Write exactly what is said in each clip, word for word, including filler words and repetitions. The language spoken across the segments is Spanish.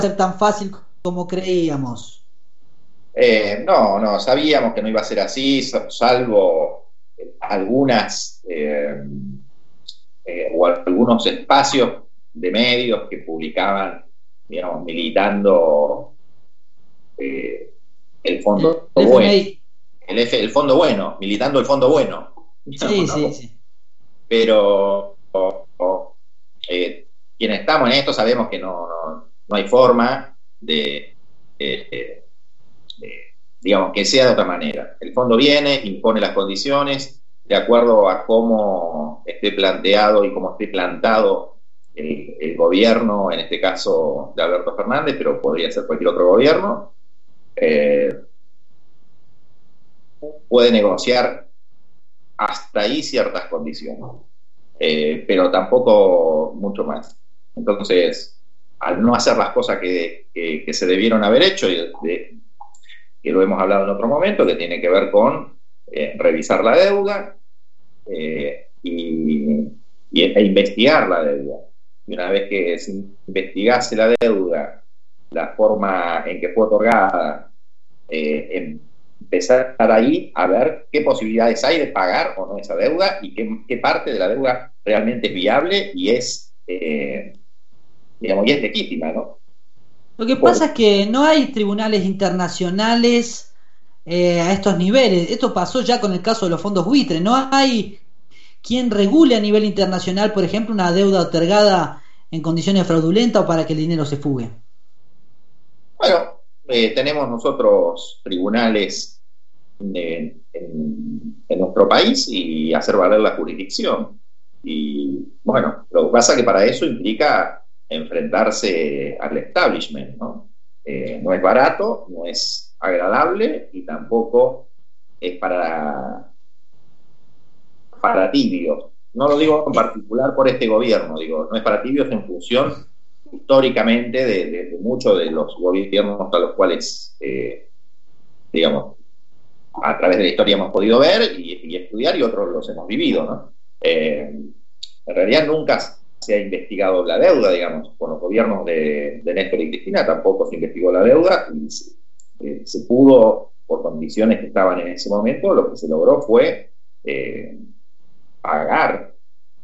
ser tan fácil como creíamos. Eh, no, no, sabíamos que no iba a ser así, salvo algunas eh, eh, o algunos espacios de medios que publicaban, digamos, militando eh, el El fondo bueno, F M I. el, F, el fondo bueno, militando el fondo bueno, digamos, Sí, ¿no? sí, sí. Pero eh, quienes estamos en esto sabemos que no, no, no hay forma de, de, de, digamos, que sea de otra manera. El fondo viene, impone las condiciones de acuerdo a cómo esté planteado y cómo esté plantado el, el gobierno, en este caso de Alberto Fernández, pero podría ser cualquier otro gobierno. Eh, puede negociar hasta ahí ciertas condiciones, eh, pero tampoco mucho más. Entonces, al no hacer las cosas que, que, que se debieron haber hecho, y de, que lo hemos hablado en otro momento, que tiene que ver con eh, revisar la deuda eh, y, y, e investigar la deuda. Y una vez que se investigase la deuda, la forma en que fue otorgada, eh, empezar ahí a ver qué posibilidades hay de pagar o no esa deuda y qué, qué parte de la deuda realmente es viable y es, eh, digamos, y es legítima, ¿no? Lo que Por, pasa es que no hay tribunales internacionales eh, a estos niveles. Esto pasó ya con el caso de los fondos buitre. No hay quien regule a nivel internacional, por ejemplo, una deuda otorgada en condiciones fraudulentas o para que el dinero se fugue. bueno, eh, tenemos nosotros tribunales en, en, en nuestro país y hacer valer la jurisdicción. Y bueno, lo que pasa es que para eso implica enfrentarse al establishment, ¿no? Eh, no es barato, no es agradable y tampoco es para, para tibios. No lo digo en Eh, particular por este gobierno, digo, no es para tibios en función históricamente de, de, de muchos de los gobiernos a los cuales, eh, digamos, a través de la historia hemos podido ver y, y estudiar y otros los hemos vivido, ¿no? Eh, en realidad nunca se ha investigado la deuda, digamos, con los gobiernos de, de Néstor y Cristina tampoco se investigó la deuda y se, eh, se pudo, por condiciones que estaban en ese momento, lo que se logró fue eh, pagar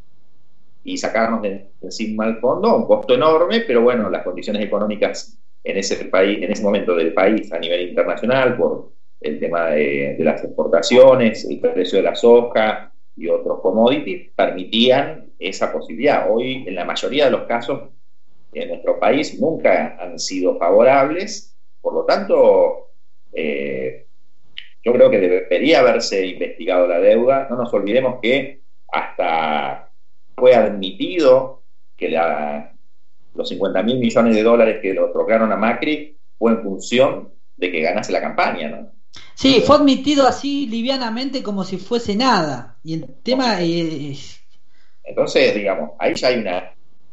y sacarnos de encima al fondo, un costo enorme, pero bueno, las condiciones económicas en ese país, en ese momento del país a nivel internacional, por el tema de, de las exportaciones, el precio de la soja y otros commodities, permitían esa posibilidad. Hoy, en la mayoría de los casos, en nuestro país nunca han sido favorables, por lo tanto, eh, yo creo que debería haberse investigado la deuda. No nos olvidemos que hasta fue admitido que la, los cincuenta mil millones de dólares que le otorgaron a Macri fue en función de que ganase la campaña, ¿no? sí, fue admitido así livianamente como si fuese nada. Y el tema es... Entonces, digamos, ahí ya hay una,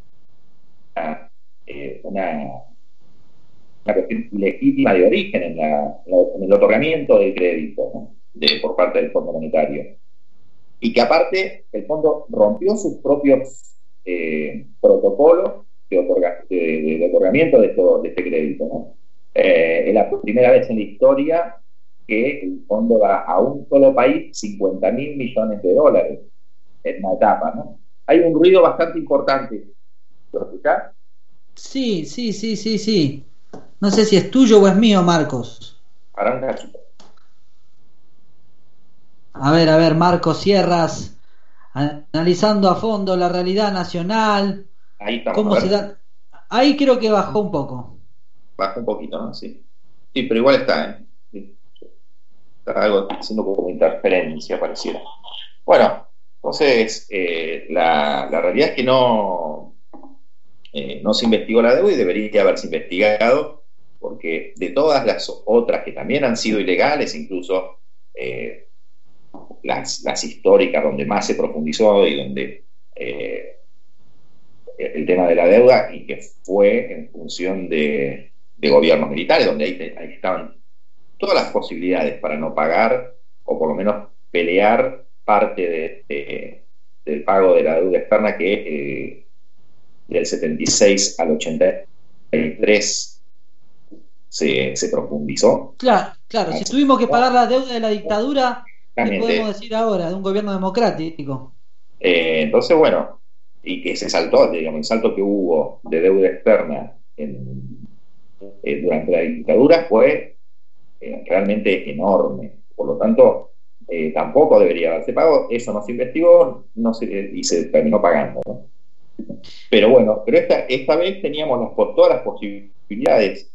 una, eh, una, una cuestión ilegítima de origen en, la, en el otorgamiento del crédito, ¿no? De, por parte del Fondo Monetario. Y que aparte el fondo rompió sus propios eh, protocolos de, otorga, de, de, de otorgamiento de, todo, de, este crédito, ¿no? Eh, es la primera vez en la historia que el fondo da a un solo país cincuenta mil millones de dólares en una etapa, ¿no? Hay un ruido bastante importante. ¿Lo escuchás? Sí, sí, sí, sí, sí. No sé si es tuyo o es mío, Marcos. Para un cachito. A ver, a ver, Marcos Sierras, analizando a fondo la realidad nacional, Ahí estamos, cómo a se ver. da... Ahí creo que bajó un poco. Baja un poquito, ¿no? Sí. Sí, pero igual está, ¿eh? Sí. Está algo haciendo como interferencia, pareciera. Bueno, entonces eh, la, la realidad es que no, eh, no se investigó la deuda y debería haberse investigado, porque de todas las otras que también han sido ilegales, incluso eh, las, las históricas donde más se profundizó y donde eh, el tema de la deuda, y que fue en función de, de gobiernos militares, donde ahí, ahí estaban todas las posibilidades para no pagar o por lo menos pelear parte de, de, del pago de la deuda externa que eh, del setenta y seis al ochenta y tres se, se profundizó. Claro, claro, si tuvimos que pagar la deuda de la dictadura, ¿qué podemos Exactamente. decir ahora de un gobierno democrático? Eh, entonces, bueno, y que se saltó, digamos, el salto que hubo de deuda externa en, eh, durante la dictadura fue eh, realmente enorme. Por lo tanto, eh, tampoco debería haberse pagado. Eso no se investigó no se, y se terminó pagando, ¿no? Pero bueno, pero esta, esta vez teníamos las, todas las posibilidades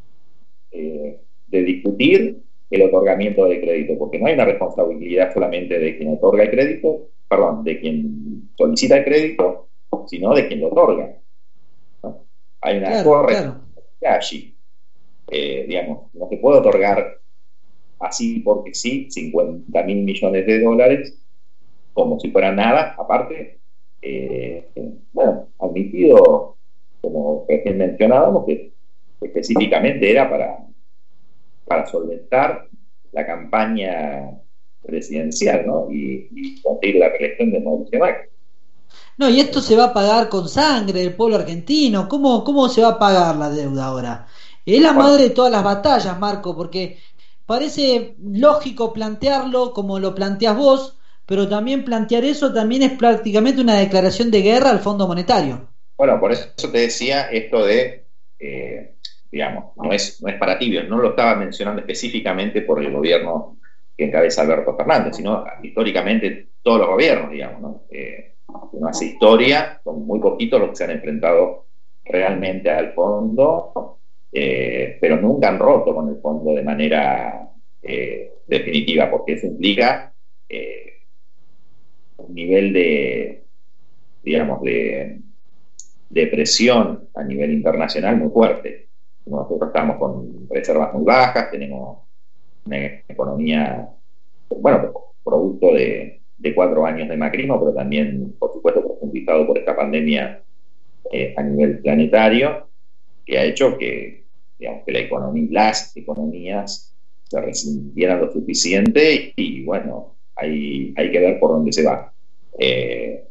eh, de discutir el otorgamiento del crédito, porque no hay una responsabilidad solamente de quien otorga el crédito, perdón, de quien solicita el crédito, sino de quien lo otorga, ¿no? Hay una Claro, claro. corresponsabilidad allí. Eh, digamos, no se puede otorgar así porque sí cincuenta mil millones de dólares como si fuera nada, aparte, eh, bueno, admitido, como recién mencionábamos, que específicamente era para, para solventar la campaña presidencial, ¿no? Y, y conseguir la reelección de Mauricio Macri. No, y esto se va a pagar con sangre del pueblo argentino. ¿Cómo, cómo se va a pagar la deuda ahora? Es la Bueno, madre de todas las batallas, Marco, porque parece lógico plantearlo como lo planteas vos, pero también plantear eso también es prácticamente una declaración de guerra al Fondo Monetario. bueno, por eso te decía esto de, eh, digamos, no es, no es para tibios, no lo estaba mencionando específicamente por el gobierno que encabeza Alberto Fernández, sino históricamente todos los gobiernos, digamos, ¿no? Eh, uno hace historia, son muy poquitos los que se han enfrentado realmente al fondo, eh, pero nunca han roto con el fondo de manera eh, definitiva, porque eso implica eh, un nivel de, digamos, de, de presión a nivel internacional muy fuerte. Nosotros estamos con reservas muy bajas, tenemos una economía, bueno, producto de, de cuatro años de macrismo, pero también, por supuesto, profundizado por esta pandemia eh, a nivel planetario, que ha hecho que, digamos, que la economía, las economías se resintieran lo suficiente y, bueno, hay, hay que ver por dónde se va. Eh,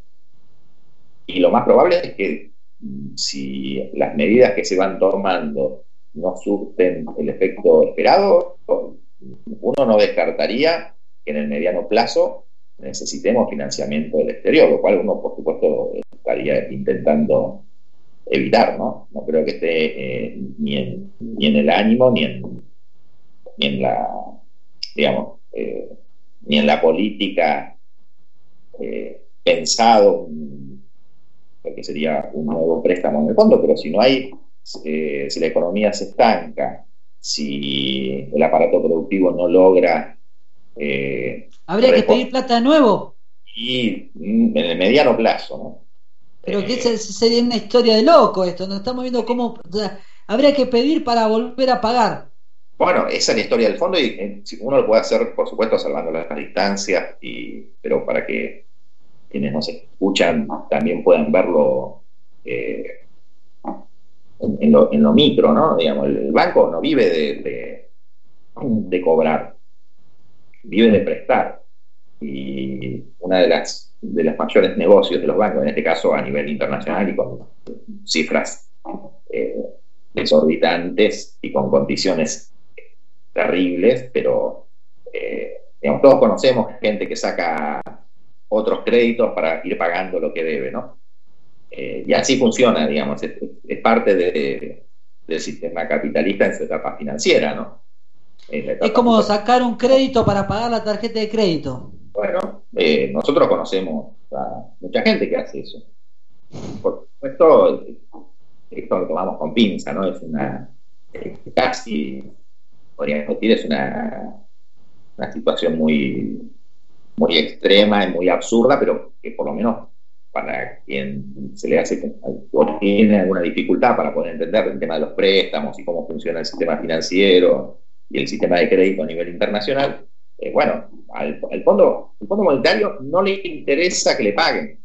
y lo más probable es que si las medidas que se van tomando no surten el efecto esperado, uno no descartaría que en el mediano plazo necesitemos financiamiento del exterior, lo cual uno, por supuesto, estaría intentando evitar, ¿no? No creo que esté eh, ni, en, ni en el ánimo, ni en, ni en la, digamos, eh, ni en la política eh, pensado que sería un nuevo préstamo en el fondo, pero si no hay, eh, si la economía se estanca, si el aparato productivo no logra eh, ¿Habría que pedir plata de nuevo? y mm, en el mediano plazo, ¿no? Pero que Eh, ese- ese sería una historia de loco esto. Nos estamos viendo cómo, o sea, habría que pedir para volver a pagar. bueno, esa es la historia del fondo y eh, uno lo puede hacer, por supuesto, salvando las distancias, y, pero para que quienes nos escuchan también puedan verlo eh, en, en, lo, en, lo, micro, ¿no? Digamos, el banco no vive de, de, de cobrar, vive de prestar. Y una de las, de los mayores negocios de los bancos, en este caso a nivel internacional y con cifras eh, desorbitantes y con condiciones terribles, pero eh, digamos, todos conocemos gente que saca otros créditos para ir pagando lo que debe, ¿no? Eh, y así funciona, digamos, es, es parte de, del sistema capitalista en su etapa financiera, ¿no? Etapa es como financiera. Sacar un crédito para pagar la tarjeta de crédito. Bueno, eh, nosotros conocemos a mucha gente que hace eso. Por supuesto, esto lo tomamos con pinza, ¿no? Es una, eh, casi, podríamos decir, es una, una situación muy, muy extrema y muy absurda, pero que por lo menos para quien se le hace o tiene alguna dificultad para poder entender el tema de los préstamos y cómo funciona el sistema financiero y el sistema de crédito a nivel internacional, eh, bueno, al, al fondo, el Fondo Monetario no le interesa que le paguen.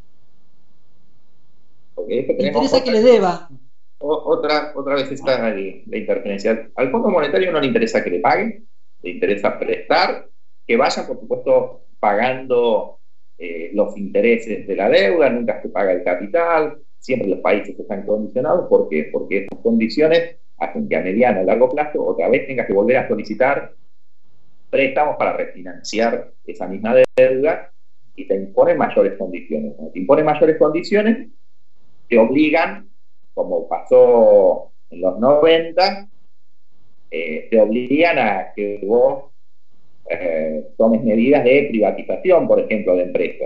Porque le interesa otra, que le deba. Otra, otra vez está la, la interferencia. Al Fondo Monetario no le interesa que le paguen, le interesa prestar, que vayan, por supuesto, pagando eh, los intereses de la deuda, nunca se paga el capital, siempre los países están condicionados, ¿por qué? Porque estas condiciones hacen que a mediano o largo plazo otra vez tengas que volver a solicitar préstamos para refinanciar esa misma deuda y te imponen mayores condiciones. Cuando te imponen mayores condiciones, te obligan, como pasó en los noventa, eh, te obligan a que vos eh, tomes medidas de privatización, por ejemplo, de empresas,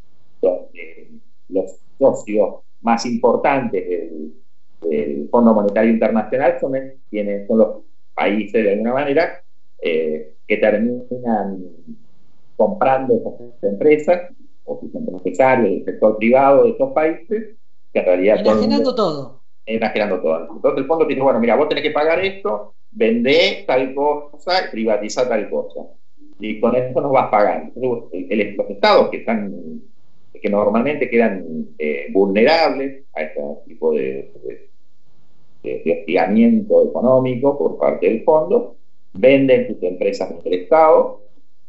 donde los socios más importantes del, del Fondo Monetario Internacional son, tienen, son los países, de alguna manera, eh, que terminan comprando esas empresas, o sus empresarios del sector privado de esos países, que en realidad... Enajenando todo. Enajenando todo. Entonces el fondo te dice, bueno, mira, vos tenés que pagar esto, vendé tal cosa, privatizar tal cosa. Y con eso nos vas pagando. El, el, los estados que están, que normalmente quedan eh, vulnerables a este tipo de, de, de, de hostigamiento económico por parte del fondo, venden sus empresas del Estado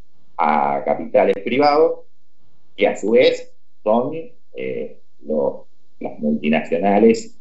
a capitales privados, que a su vez son eh, los, las multinacionales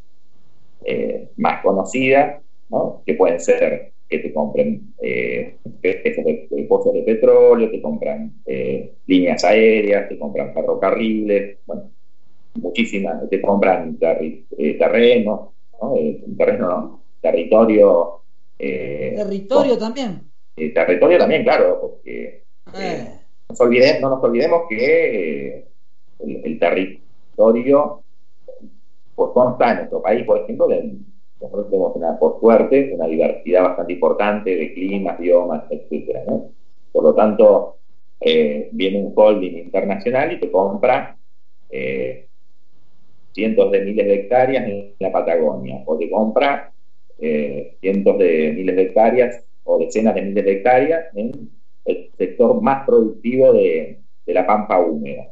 eh, más conocidas, ¿no? Que pueden ser que te compren eh, de, de pozos de petróleo, te compran eh, líneas aéreas, te compran ferrocarriles, bueno, muchísimas, te compran terri, eh, terrenos, ¿no? Eh, terreno no, territorio. Eh, territorio con, también. Eh, territorio también, claro, porque eh, nos olvidemos, no nos olvidemos que eh, el, el territorio pues, consta en nuestro país, por ejemplo, de, nosotros tenemos una, por suerte, una diversidad bastante importante de climas, biomas, etcétera, ¿no? Por lo tanto, eh, viene un holding internacional y te compra eh, cientos de miles de hectáreas en la Patagonia, o te compra eh, cientos de miles de hectáreas o decenas de miles de hectáreas en el sector más productivo de, de la pampa húmeda.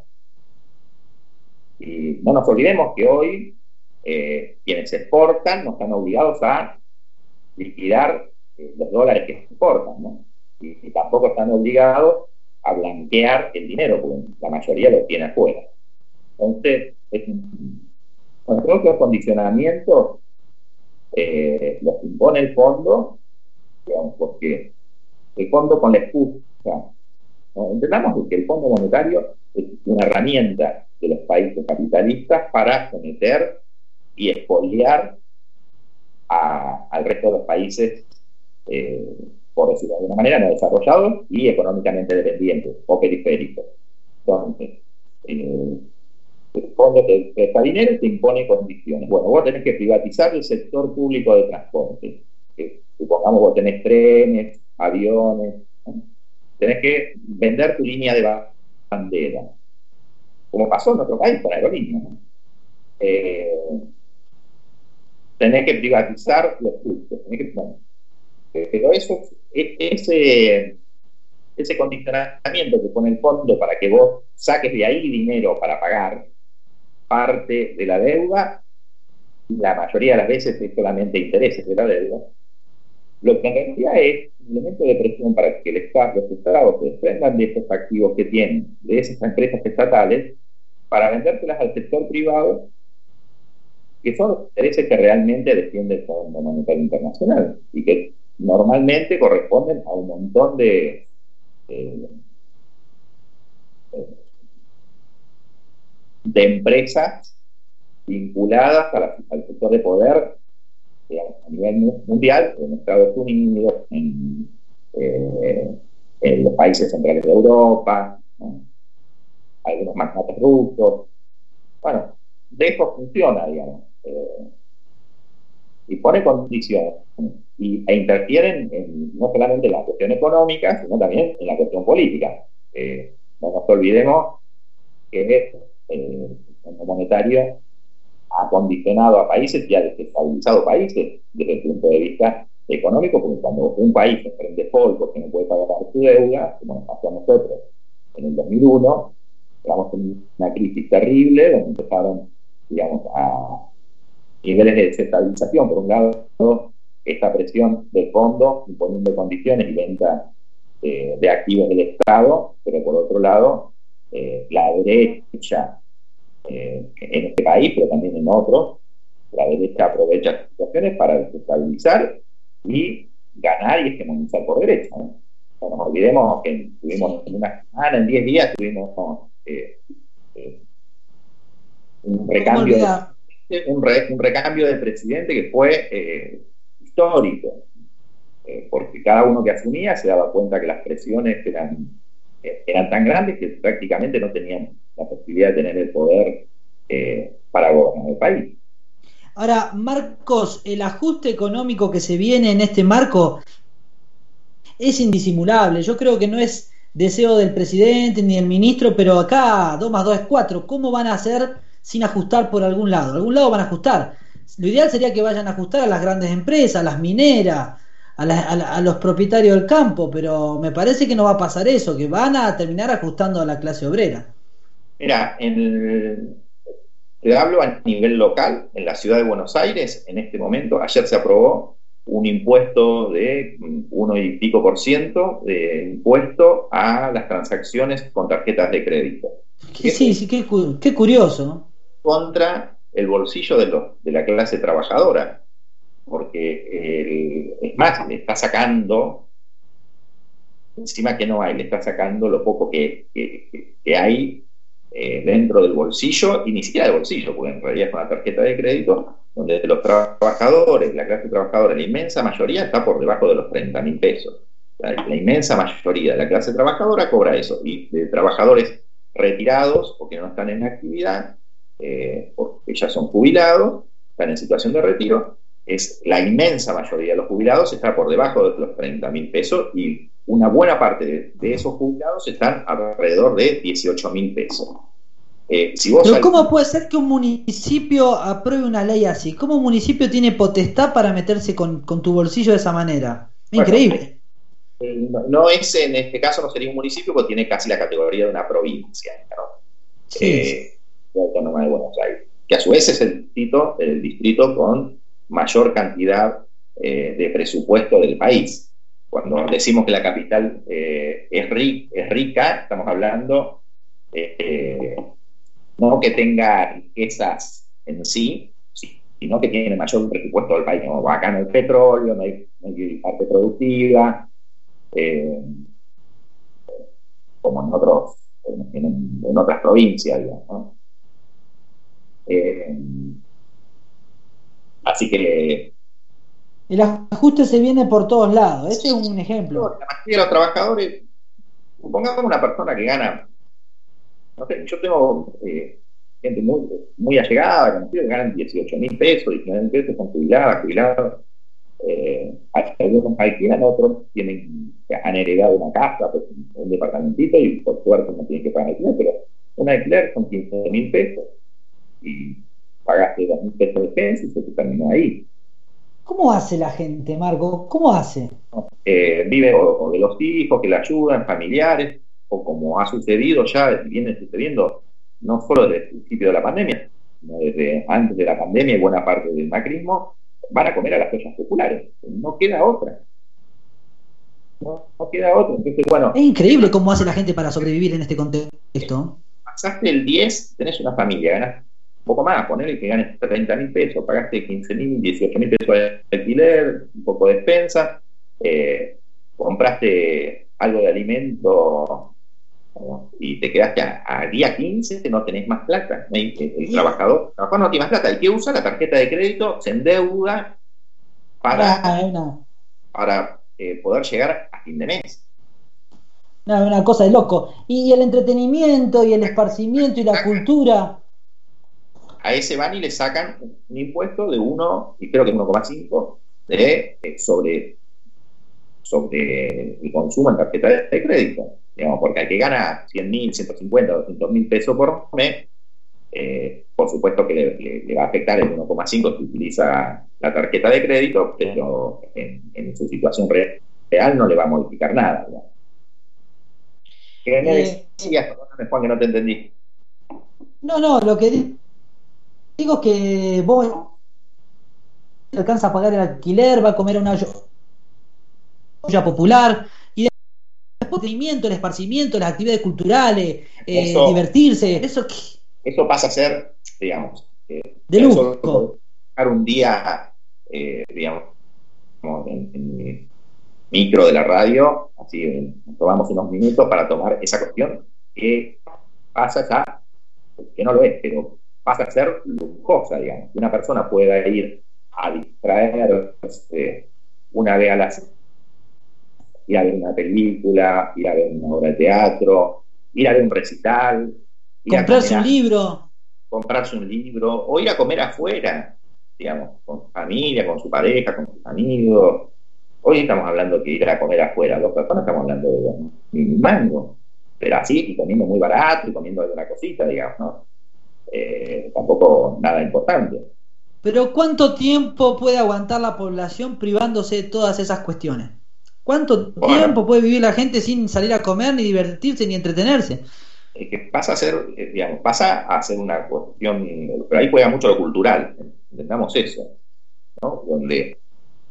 Y no nos olvidemos que hoy eh, quienes exportan no están obligados a liquidar eh, los dólares que exportan, ¿no? Y, y tampoco están obligados a blanquear el dinero, porque la mayoría lo tiene afuera. Entonces, es un, bueno, creo que los condicionamientos eh, los impone el fondo, digamos, porque el fondo con la excusa, ¿no? Entendamos que el Fondo Monetario es una herramienta de los países capitalistas para someter y expoliar a, al resto de los países, eh, por decirlo de alguna manera, no desarrollados y económicamente dependientes o periféricos. Entonces, eh, el fondo te presta dinero y te impone condiciones. Bueno, vos tenés que privatizar el sector público de transporte. Que, supongamos vos tenés trenes, aviones, ¿no? Tenés que vender tu línea de bandera, como pasó en nuestro país con aerolíneas, ¿no? Eh, tenés que privatizar los costos, que, bueno, eh, pero eso, ese, ese condicionamiento que pone el fondo para que vos saques de ahí dinero para pagar parte de la deuda, la mayoría de las veces es solamente intereses de la deuda, lo que en realidad es un elemento de presión para que el Estado, los estados se desprendan de esos activos que tienen, de esas empresas estatales, para vendérselas al sector privado, que son los intereses que realmente defiende el Fondo Monetario Internacional y que normalmente corresponden a un montón de, de, de empresas vinculadas a la, al sector de poder, digamos, a nivel mundial, en Estados Unidos, en, eh, en los países centrales de Europa, ¿no? Algunos magnates rusos. Bueno, de eso funciona, digamos. Eh, y pone condiciones y, e interfieren en, no solamente en la cuestión económica, sino también en la cuestión política. Eh, no nos olvidemos que eh, el Fondo Monetario ha condicionado a países y ha desestabilizado países desde el punto de vista económico, porque cuando un país se prende fuego porque no puede pagar su deuda, como nos pasó a nosotros en el dos mil uno, digamos, en una crisis terrible, donde empezaron, digamos, a niveles de desestabilización. Por un lado, esta presión del fondo imponiendo condiciones y venta eh, de activos del Estado, pero por otro lado, eh, la derecha eh, en este país, pero también en otros, la derecha aprovecha las situaciones para desestabilizar y ganar y hegemonizar por derecha, ¿no? No nos olvidemos que tuvimos en una semana, en diez días, tuvimos eh, eh, un recambio de, un, re, un recambio de presidente que fue eh, histórico, eh, porque cada uno que asumía se daba cuenta que las presiones eran, eh, eran tan grandes que prácticamente no tenían la posibilidad de tener el poder eh, para gobernar el país. Ahora, Marcos, el ajuste económico que se viene en este marco es indisimulable. Yo creo que no es deseo del presidente ni del ministro, pero acá dos más dos es cuatro. ¿Cómo van a hacer sin ajustar por algún lado? Algún lado van a ajustar. Lo ideal sería que vayan a ajustar a las grandes empresas, a las mineras, a, la, a, la, a los propietarios del campo, pero me parece que no va a pasar eso, que van a terminar ajustando a la clase obrera. Mira, en el, te hablo a nivel local, en la ciudad de Buenos Aires, en este momento, ayer se aprobó un impuesto de uno y pico por ciento de impuesto a las transacciones con tarjetas de crédito. Sí, sí, sí, qué, qué curioso. Contra el bolsillo de, los, de la clase trabajadora, porque el, es más, le está sacando, encima que no hay, le está sacando lo poco que, que, que hay eh, dentro del bolsillo, y ni siquiera del bolsillo, porque en realidad es una tarjeta de crédito, donde los trabajadores, la clase trabajadora, la inmensa mayoría está por debajo de los treinta mil pesos. La, la inmensa mayoría de la clase trabajadora cobra eso, y de trabajadores retirados, porque no están en actividad, eh, porque ya son jubilados, están en situación de retiro, es la inmensa mayoría de los jubilados está por debajo de los treinta mil pesos, y una buena parte de, de esos jubilados están alrededor de dieciocho mil pesos. Eh, si vos Pero al... ¿cómo puede ser que un municipio apruebe una ley así? ¿Cómo un municipio tiene potestad para meterse con, con tu bolsillo de esa manera? Bueno, increíble. No, no es, en este caso no sería un municipio, porque tiene casi la categoría de una provincia, ¿no? Sí. Eh, la Autónoma de Buenos Aires, que a su vez es el distrito, el distrito con mayor cantidad eh, de presupuesto del país. Cuando decimos que la capital eh, es, ri, es rica, estamos hablando eh, no que tenga riquezas en sí, sino que tiene mayor presupuesto del país. Como acá no hay petróleo, no hay, no hay parte productiva, eh, como en otros en, en, en otras provincias, digamos, ¿no? Eh, así que el ajuste se viene por todos lados. Este es un ejemplo. La mayoría de los trabajadores, supongamos una persona que gana, no sé, yo tengo eh, gente muy, muy allegada, que ganan dieciocho mil pesos, diecinueve mil pesos, son jubiladas, jubilados. Eh, algunos alquilan, otros tienen, han heredado una casa, pues, un departamentito, y por suerte no tienen que pagar alquiler, pero un alquiler son quince mil pesos y pagaste dos mil pesos de defensa y se te terminó ahí. ¿Cómo hace la gente, Marco? ¿Cómo hace? Eh, vive o, o de los hijos que le ayudan, familiares, o como ha sucedido ya, viene sucediendo no solo desde el principio de la pandemia, sino desde antes de la pandemia y buena parte del macrismo, van a comer a las ollas populares. No queda otra. No, no queda otra. Entonces, bueno, es increíble cómo hace la gente para sobrevivir en este contexto. Pasaste el diez, tenés una familia, ganás un poco más, ponele que ganes treinta mil pesos, pagaste quince mil, dieciocho mil pesos de alquiler, un poco de despensa, eh, compraste algo de alimento, ¿no? Y te quedaste a, a día quince, no tenés más plata. El, el, el trabajador, el trabajador no tiene más plata. El que usa la tarjeta de crédito se endeuda para, ah, no. para eh, poder llegar a fin de mes. No, una cosa de loco. Y el entretenimiento y el esparcimiento y la cultura. A ese van y le sacan un impuesto de uno, y creo que uno coma cinco, de, eh, sobre, sobre el consumo en tarjeta de crédito. Digamos, porque al que gana cien mil, ciento cincuenta, doscientos mil pesos por mes, eh, por supuesto que le, le, le va a afectar el uno coma cinco si utiliza la tarjeta de crédito, pero en, en su situación real no le va a modificar nada, digamos. ¿Qué me eh, decías? Perdóname, Juan, que no te entendí. No, no, lo que digo es que vos alcanza a pagar el alquiler, va a comer a una olla popular, y después el entretenimiento, el esparcimiento, las actividades culturales, eh, eso, divertirse, eso eso pasa a ser, digamos, eh, de lujo. trabajar un día, eh, digamos, en, en el micro de la radio, así eh, tomamos unos minutos para tomar esa cuestión que pasa ya, que no lo es, pero pasa a ser lujosa, digamos. Que una persona pueda ir a distraerse una vez a la semana, ir a ver una película, ir a ver una obra de teatro, ir a ver un recital, ir comprarse a un libro, comprarse un libro, o ir a comer afuera, digamos, con su familia, con su pareja, con sus amigos. Hoy estamos hablando que ir a comer afuera, dos personas, estamos hablando de un mango, pero así, y comiendo muy barato, y comiendo alguna cosita, digamos, ¿no? Eh, tampoco nada importante. pero ¿cuánto tiempo puede aguantar la población privándose de todas esas cuestiones? ¿Cuánto Bueno, tiempo puede vivir la gente sin salir a comer, ni divertirse, ni entretenerse? es que pasa a ser, eh, digamos, pasa a ser una cuestión, pero ahí juega mucho lo cultural, entendamos eso, ¿no? Donde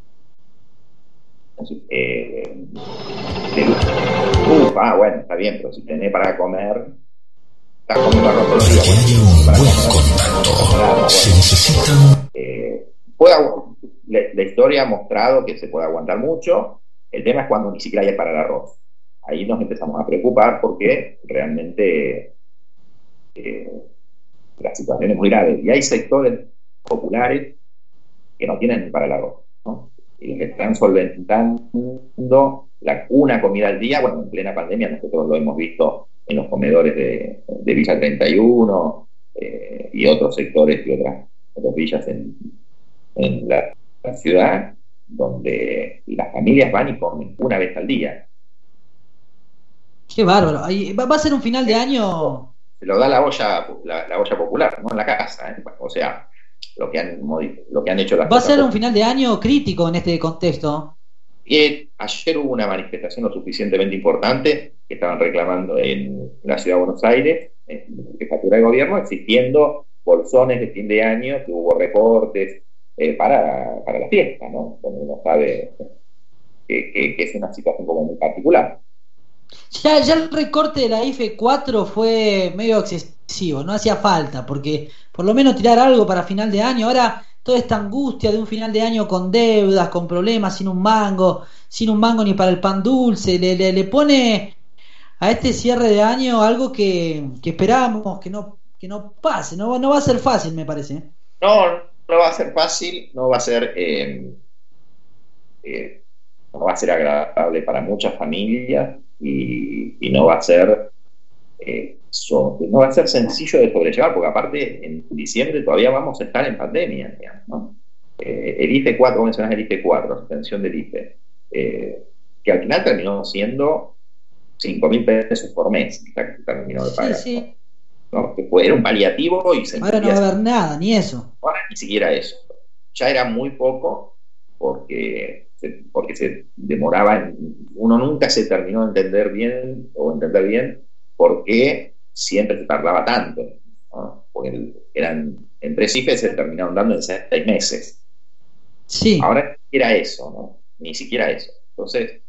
eh, te, uh, ah, bueno, está bien, pero si tenés para comer, estás comiendo arroz todos los días. Para que haya un buen contacto, Claro, se bueno, necesitan eh, puede agu- la, la historia ha mostrado que se puede aguantar mucho. El tema es cuando ni siquiera hay para el arroz. Ahí nos empezamos a preocupar porque realmente eh, la situación es muy grave. Y hay sectores populares que no tienen para el arroz, ¿no? Y que están solventando la, una comida al día. Bueno, en plena pandemia nosotros lo hemos visto en los comedores de, de Villa treinta y uno eh, y otros sectores y otras, otras villas en, en la, la ciudad, donde las familias van y comen una vez al día. Qué bárbaro. Ahí- Va va a ser un final de año. Se lo da la olla, la, la olla popular, no en la casa, ¿eh? O sea, lo que han modi- lo que han hecho las Va a cosas. ser un final de año crítico en este contexto. Y eh, ayer hubo una manifestación lo suficientemente importante que estaban reclamando en la ciudad de Buenos Aires, en la jefatura de gobierno, exigiendo bolsones de fin de año, que hubo recortes eh, para, para la fiesta, ¿no? Donde uno sabe que, que, que es una situación como muy particular. Ya, ya el recorte de la I F E cuatro fue medio excesivo, no hacía falta, porque por lo menos tirar algo para final de año. Ahora toda esta angustia de un final de año con deudas, con problemas, sin un mango, sin un mango ni para el pan dulce, le, le, le pone a este cierre de año algo que, que esperamos que no, que no pase. No, no va a ser fácil, me parece. No, no va a ser fácil, no va a ser, eh, eh, no va a ser agradable para muchas familias y, y no va a ser eh, so, no va a ser sencillo de sobrellevar, porque aparte en diciembre todavía vamos a estar en pandemia, digamos, ¿no? Eh, el I F E cuatro, vos mencionás el I F E cuatro, suspensión del I F E, eh, que al final terminó siendo cinco mil pesos por mes, que se terminó de pagar, Sí, sí. ¿no? Que fue, era un paliativo y se Ahora no va a haber nada, ni eso. ahora ni siquiera eso. Ya era muy poco porque se, porque se demoraba, en, uno nunca se terminó de entender bien o entender bien por qué siempre se tardaba tanto, ¿no? Porque el, eran, en tres I F E se terminaron dando en seis meses. Sí. Ahora ni siquiera eso, ¿no? Ni siquiera eso. Entonces,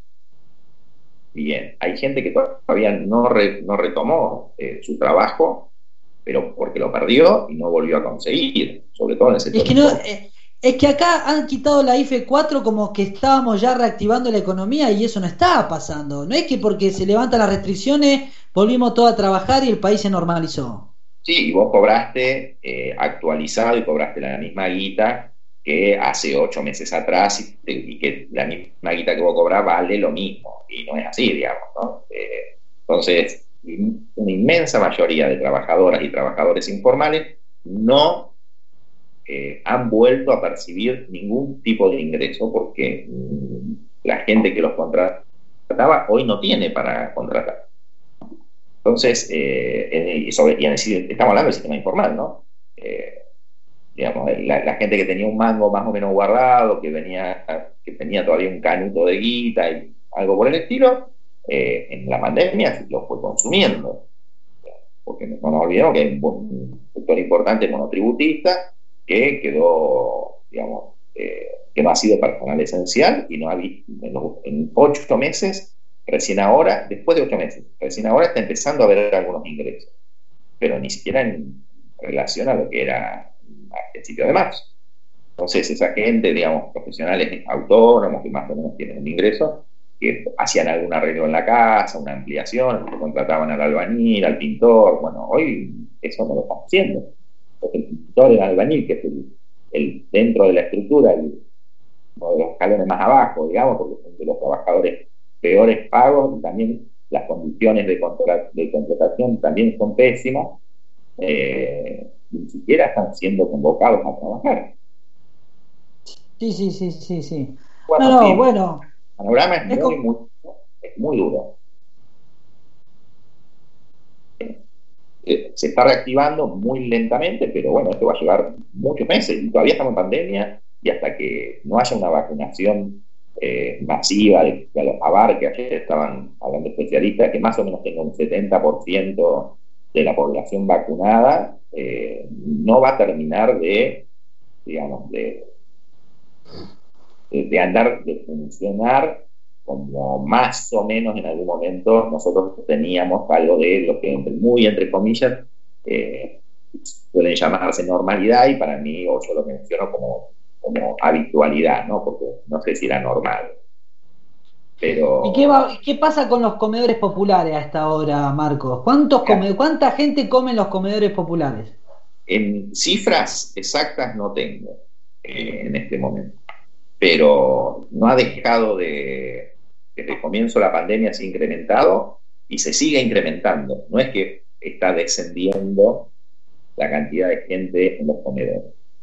bien, hay gente que todavía no, re, no retomó eh, su trabajo, pero porque lo perdió y no volvió a conseguir, sobre todo en el sector. Es que no, eh, es que acá han quitado la I F E cuatro como que estábamos ya reactivando la economía y eso no está pasando. No es que porque se levantan las restricciones volvimos todos a trabajar y el país se normalizó. Sí, y vos cobraste eh, actualizado y cobraste la misma guita que hace ocho meses atrás y, te, y que la misma guita que vos cobrás vale lo mismo. Y no es así, digamos, ¿no? Eh, entonces, una inmensa mayoría de trabajadoras y trabajadores informales no eh, han vuelto a percibir ningún tipo de ingreso porque mmm, la gente que los contrataba hoy no tiene para contratar. Entonces, eh, y, sobre, y en el, estamos hablando del sistema informal, ¿no? Eh, digamos, la, la gente que tenía un mango más o menos guardado, que venía, que tenía todavía un canuto de guita y algo por el estilo, eh, en la pandemia lo fue consumiendo. Porque no nos olvidemos que hay un sector importante monotributista que quedó, digamos, eh, que no ha sido personal esencial y no ha visto en, los, en ocho meses, recién ahora, después de ocho meses, recién ahora está empezando a ver algunos ingresos, pero ni siquiera en relación a lo que era a principios de marzo. Entonces, esa gente, digamos, profesionales autónomos que más o menos tienen un ingreso, que hacían algún arreglo en la casa, una ampliación, que contrataban al albañil, al pintor. Bueno, hoy eso no lo están haciendo. Porque el pintor, el albañil, que es el, el dentro de la estructura, el, uno de los escalones más abajo, digamos, porque son de los trabajadores peores pagos, y también las condiciones de, contra, de contratación también son pésimas, eh, ni siquiera están siendo convocados a trabajar. Sí, sí, sí, sí, sí. Bueno, no, no, sí, bueno. El panorama es, Es muy, como... muy, es muy duro. Eh, Se está reactivando muy lentamente, pero bueno, esto va a llevar muchos meses y todavía estamos en pandemia y hasta que no haya una vacunación eh, masiva de, que los abarque, ayer estaban hablando especialistas, que más o menos tenga un setenta por ciento de la población vacunada, eh, no va a terminar de, digamos, de, de, de andar, de funcionar como más o menos en algún momento nosotros teníamos algo de lo que muy entre comillas eh, suelen llamarse normalidad, y para mí, o yo lo menciono como, como habitualidad, ¿no? Porque no sé si era normal. Pero ¿Y qué, va, qué pasa con los comedores populares a esta hora, Marcos? ¿Cuántos come, ¿Cuánta gente come en los comedores populares? En cifras exactas no tengo eh, en este momento, pero no ha dejado de, desde el comienzo de la pandemia se ha incrementado y se sigue incrementando. No es que está descendiendo la cantidad de gente en los comedores.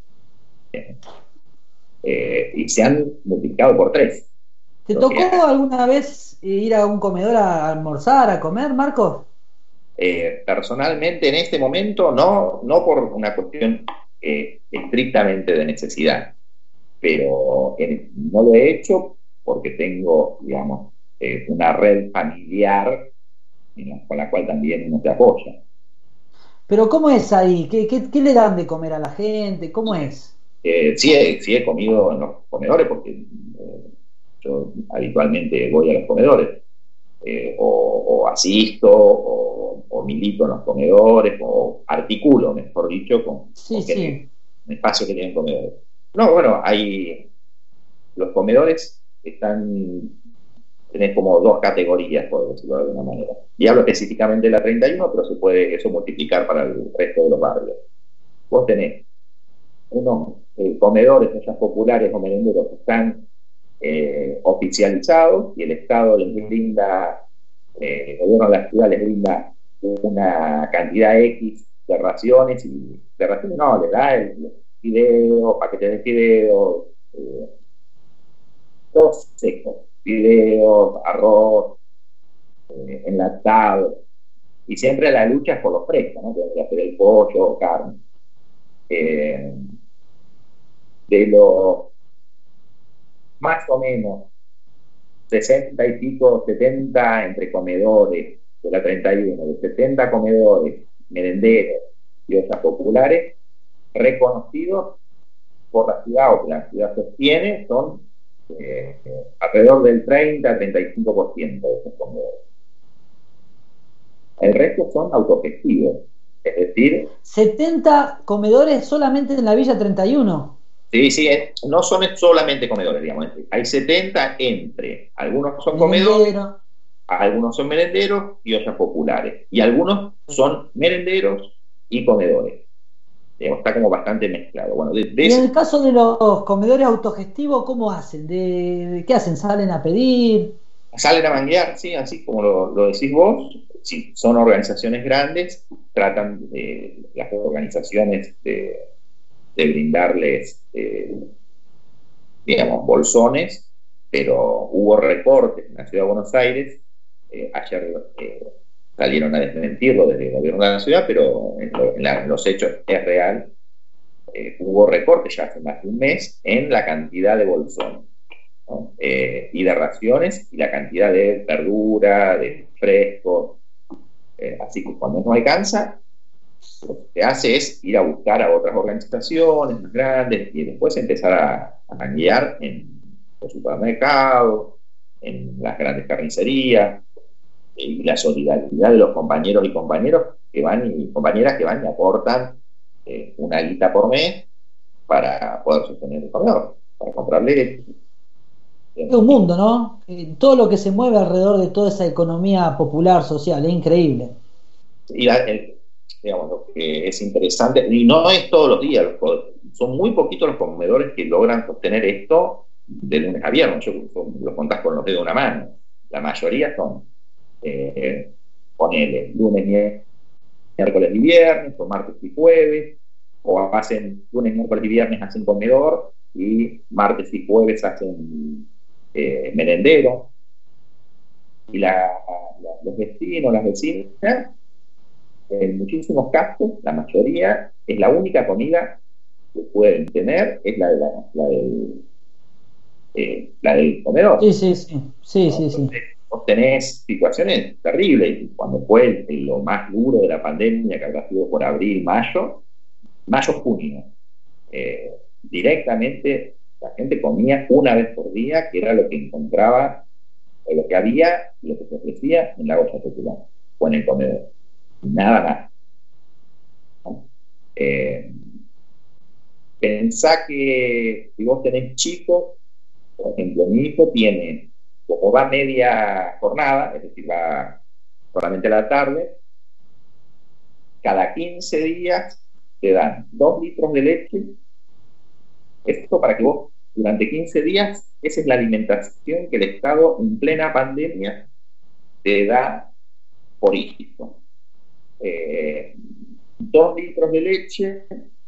Eh, y se han multiplicado por tres. ¿Te tocó alguna vez ir a un comedor a almorzar, a comer, Marcos? Eh, personalmente, en este momento, no, no por una cuestión eh, estrictamente de necesidad, pero eh, no lo he hecho porque tengo, digamos, eh, una red familiar con la cual también uno se apoya. Pero ¿cómo es ahí? ¿Qué, qué, qué le dan de comer a la gente? ¿Cómo es? Eh, sí, he, sí he comido en los comedores porque eh, yo habitualmente voy a los comedores, eh, o, o asisto, o, o milito en los comedores, o articulo, mejor dicho, con, sí, con sí. un espacio que tienen comedores. No, bueno, hay los comedores están, tenés como dos categorías, por decirlo de alguna manera. Y hablo específicamente de la treinta y uno, pero se puede eso multiplicar para el resto de los barrios. Vos tenés unos eh, comedores, esos populares o merenderos que están eh, oficializados y el Estado les brinda, eh, el gobierno de la ciudad les brinda una cantidad X de raciones, y de raciones no, les da el fideo, paquetes de fideos, eh, todos secos, fideos, arroz, eh, enlatado, y siempre la lucha es por los frescos, ¿no? Que hacer el pollo o carne. Eh, de los más o menos sesenta y pico, setenta entre comedores de la treinta y uno, de setenta comedores, merenderos y ollas populares reconocidos por la ciudad o que la ciudad sostiene, son eh, alrededor del treinta a treinta y cinco por ciento de esos comedores. El resto son autogestivos, es decir... setenta comedores solamente en la Villa treinta y uno. Sí, sí, no son solamente comedores, digamos. Hay setenta entre, algunos son comedores, Merendero. algunos son merenderos y ollas populares. Y algunos son merenderos y comedores. Digamos, está como bastante mezclado. Bueno, de, de y ese... en el caso de los comedores autogestivos, ¿cómo hacen? ¿De, de qué hacen? ¿Salen a pedir? Salen a manguear, sí, así como lo, lo decís vos. Si son organizaciones grandes, tratan de, las organizaciones de, de brindarles, eh, digamos, bolsones, pero hubo reportes en la Ciudad de Buenos Aires, eh, ayer eh, salieron a desmentirlo desde el gobierno de la ciudad, pero en, lo, en, la, en los hechos es real, eh, hubo recortes ya hace más de un mes en la cantidad de bolsones, ¿no? eh, y de raciones, y la cantidad de verdura, de fresco, eh, así que cuando no alcanza, lo que se hace es ir a buscar a otras organizaciones más grandes y después empezar a, a guiar en los supermercados, en las grandes carnicerías, y la solidaridad de los compañeros y compañeros que van y compañeras que van y aportan eh, una guita por mes, para poder sostener el comedor, para comprar leche. Es un mundo, ¿no? Eh, todo lo que se mueve alrededor de toda esa economía popular, social, es increíble. Y la, el, digamos, lo que es interesante, y no es todos los días, los, son muy poquitos los comedores que logran sostener esto de lunes a viernes. Yo, yo lo contás con los dedos de una mano. La mayoría son, eh, ponele, lunes, miércoles y viernes, o martes y jueves, o hacen lunes, miércoles y viernes hacen comedor, y martes y jueves hacen eh, merendero. Y la, la, los vecinos, las vecinas, en muchísimos casos, la mayoría, es la única comida que pueden tener, es la, de la, la, del, eh, la del comedor. Sí, sí, sí, sí, ¿No? sí, sí. Entonces, vos tenés situaciones terribles. Cuando fue el, lo más duro de la pandemia, que habrá sido por abril, mayo, mayo, junio, eh, directamente la gente comía una vez por día, que era lo que encontraba, o lo que había, lo que se ofrecía en la olla popular, o en el comedor. Nada más. ¿No? Eh, pensá que si vos tenés chicos, por ejemplo, mi hijo tiene, como va media jornada, es decir, va solamente a la tarde, cada quince días te dan dos litros de leche. Esto para que vos, durante quince días, esa es la alimentación que el Estado en plena pandemia te da por hijo. Eh, dos litros de leche,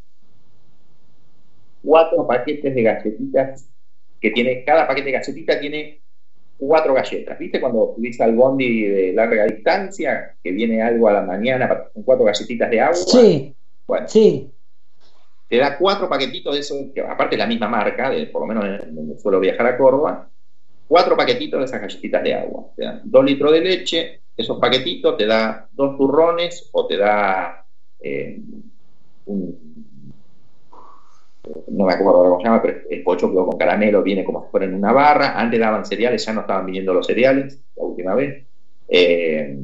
cuatro paquetes de galletitas, que tiene, cada paquete de galletita tiene cuatro galletas. ¿Viste cuando subís al bondi de larga distancia, que viene algo a la mañana con cuatro galletitas de agua? Sí, bueno, sí. Te da cuatro paquetitos de eso, que aparte es la misma marca, de, por lo menos en donde suelo viajar a Córdoba, cuatro paquetitos de esas galletitas de agua. Te dan dos litros de leche, esos paquetitos te da dos turrones o te da eh, un, no me acuerdo cómo se llama, pero el pochoclo con caramelo viene como si fuera en una barra. Antes daban cereales, ya no estaban viniendo los cereales la última vez. Eh,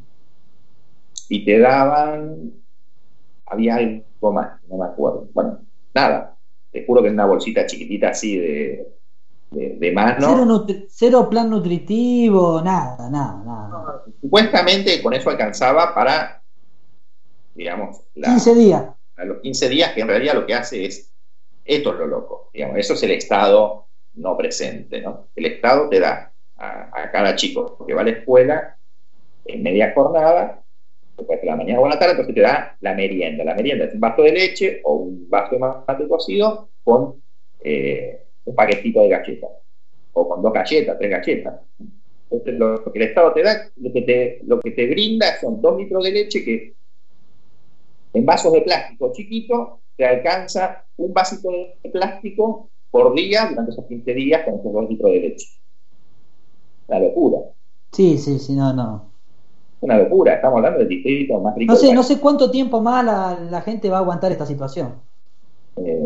y te daban, había algo más, no me acuerdo. Bueno, nada, te juro que en una bolsita chiquitita así de, de, de mano. Cero, nutri cero plan nutritivo, nada, nada, nada. Supuestamente con eso alcanzaba para, digamos, la, quince días. A los quince días, que en realidad lo que hace es, esto es lo loco, digamos, eso es el Estado no presente, ¿no? El Estado te da a, a cada chico que va a la escuela en media jornada, después de la mañana o la tarde, entonces te da la merienda. La merienda es un vaso de leche o un vaso de mate cocido con eh, un paquetito de galletas, o con dos galletas, tres galletas. Entonces lo que el Estado te da, lo que te, lo que te brinda son dos litros de leche que en vasos de plástico chiquitos te alcanza un vasito de plástico por día durante esos quince días con esos dos litros de leche. Una locura. Sí, sí, sí, no, no. Una locura, estamos hablando del distrito más rico. No sé, no sé cuánto tiempo más la, la gente va a aguantar esta situación. Eh,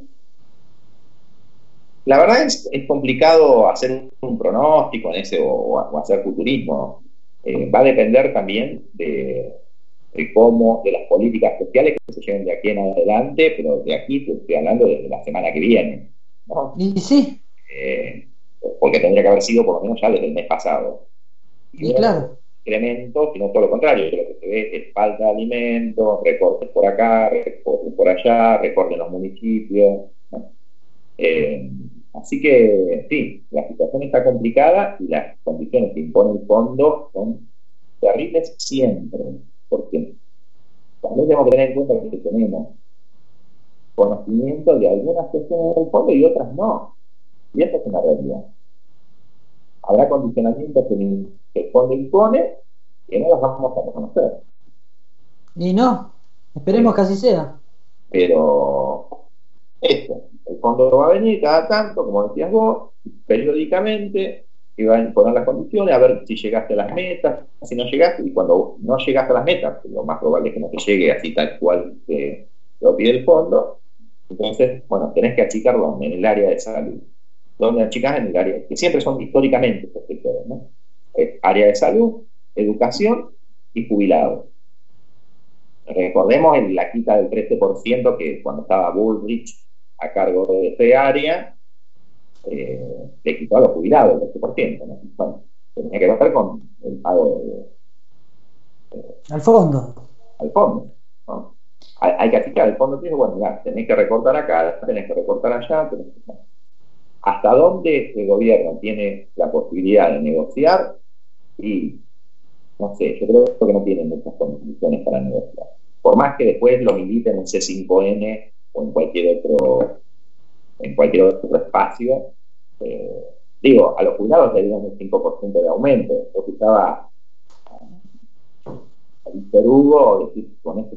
la verdad es, es complicado hacer un pronóstico en ese o, o hacer futurismo. Eh, va a depender también de, de cómo, de las políticas sociales que se lleven de aquí en adelante, pero de aquí te estoy hablando de la semana que viene, ¿no? Y sí. Eh, porque tendría que haber sido por lo menos ya desde el mes pasado. Y, y claro. Incrementos, sino todo lo contrario, lo que se ve es falta de alimentos, recortes por acá, recortes por allá, recortes en los municipios, ¿no? Eh, así que sí, la situación está complicada y las condiciones que impone el fondo son terribles siempre, porque también tenemos que tener en cuenta que tenemos conocimiento de algunas cuestiones del fondo y otras no, y esa es una realidad. Habrá condicionamientos que el fondo impone que no los vamos a reconocer. Y no, esperemos sí. que así sea. Pero esto, el fondo va a venir cada tanto, como decías vos, periódicamente, que va a imponer las condiciones, a ver si llegaste a las metas, si no llegaste, y cuando no llegaste a las metas, lo más probable es que no te llegue así tal cual te lo pide el fondo, entonces, bueno, tenés que achicarlo en el área de salud. Donde achicás en el área, que siempre son históricamente estos sectores, ¿no? Es área de salud, educación y jubilados. Recordemos en la quita del trece por ciento que cuando estaba Bullrich a cargo de ese área, eh, le quitó a los jubilados el doce por ciento, ¿no? Bueno, tenía que ver con el pago de, eh, al fondo. al fondo, ¿no? Hay, hay que achicar el fondo, tiene, bueno, ya, tenés que recortar acá, tenés que recortar allá, tenés que... ¿Hasta dónde el gobierno tiene la posibilidad de negociar? Y no sé, yo creo que no tiene muchas condiciones para negociar. Por más que después lo militen en C cinco N o en cualquier otro, en cualquier otro espacio, eh, digo, a los jubilados le dieron un cinco por ciento de aumento. Yo escuchaba a Víctor Hugo decir con esto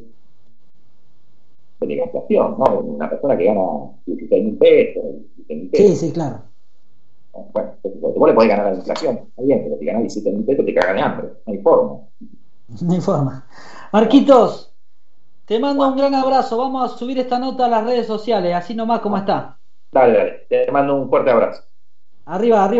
de la inflación, ¿no? Una persona que gana dieciséis mil pesos, diecisiete mil pesos. Sí, sí, claro. Bueno, vos le podés ganar a la inflación, está bien, pero si ganás diecisiete mil pesos te cagan de hambre, no hay forma. No hay forma. Marquitos, te mando un gran abrazo. Vamos a subir esta nota a las redes sociales, así nomás como está. Dale, dale, te mando un fuerte abrazo. Arriba, arriba.